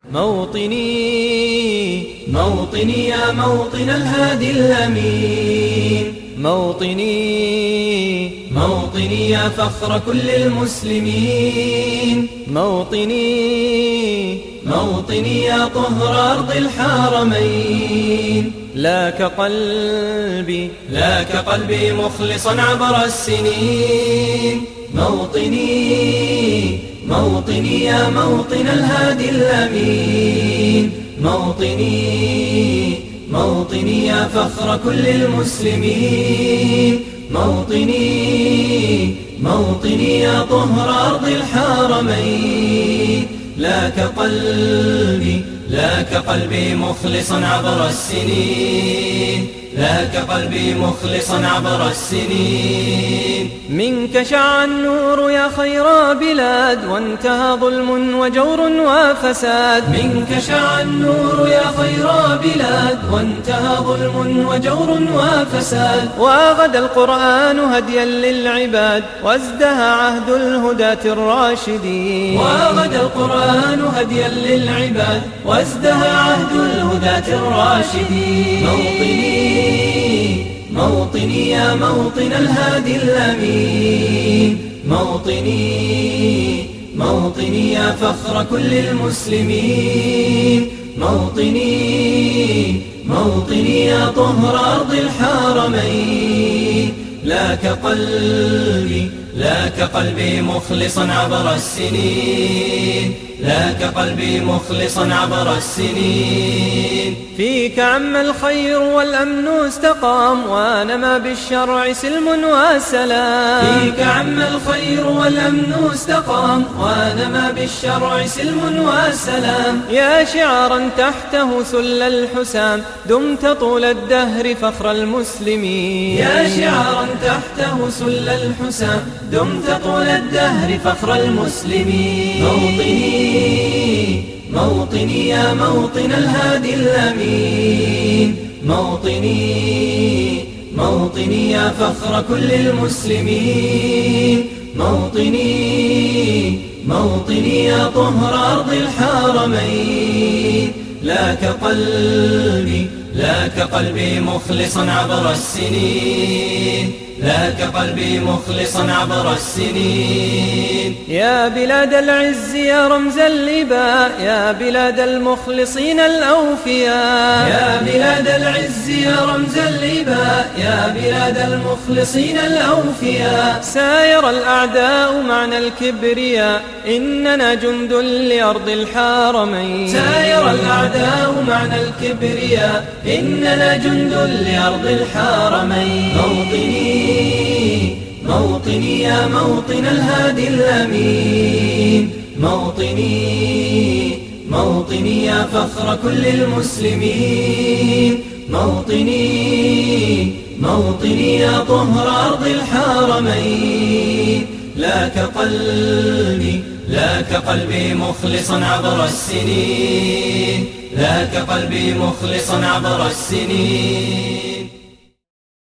موطني موطني يا موطن الهادي الأمين، موطني موطني يا فخر كل المسلمين، موطني موطني يا طهر أرض الحرمين. لك قلبي لك قلبي مخلصا عبر السنين، موطني موطني يا موطن الهادي الأمين، موطني موطني يا فخر كل المسلمين، موطني موطني يا طهر أرض الحرمين. لك قلبي لك قلبي مخلصا عبر السنين، لك قلبي مخلصا عبر السنين. منك شع النور يا خير بلاد، وانتهى ظلم وجور وفساد. منك شع النور يا خير بلاد، وانتهى ظلم وجور وفساد. وغدا القرآن هديا للعباد، وازدهى عهد الهداة الراشدين. وغدا القرآن هديا للعباد، وازدهى عهد الهداة الراشدين. موطني موطني يا موطن الهادي الأمين، موطني موطني يا فخر كل المسلمين، موطني موطني يا طهر أرض الحرمين. لك قلبي لك قلبي مخلصا عبر السنين، لك قلبي مخلصا عبر السنين. فيك عم الخير والأمن استقام، ونما بالشرع سلم وسلام. فيك عم الخير والأمن استقام، ونما بالشرع سلم وسلام. يا شعرا تحته سل الحسام، دمت طول الدهر فخر المسلمين. يا شعرا تحته سل الحسام، دمت طول الدهر فخر المسلمين. موطني موطني يا موطن الهادي الأمين، موطني موطني يا فخر كل المسلمين، موطني موطني يا طهر أرض الحرمين. لك قلبي لك قلبي مخلصا عبر السنين، لك قلبي مخلصا عبر السنين. يا بلاد العز يا رمز اللباء، يا بلاد المخلصين الأوفياء. يا بلاد العز يا رمز اللباء، يا بلاد المخلصين الأوفياء. ساير الأعداء معنى الكبرياء، إننا جند لأرض الحرمين. ساير الأعداء معنى الكبرياء، إننا جند لأرض الحرمين. موطني موطني يا موطن الهادي الأمين، موطني موطني يا فخر كل المسلمين، موطني موطني يا طهر أرض الحرمين. لك قلبي لك قلبي مخلصا عبر السنين، لك قلبي مخلصا عبر السنين.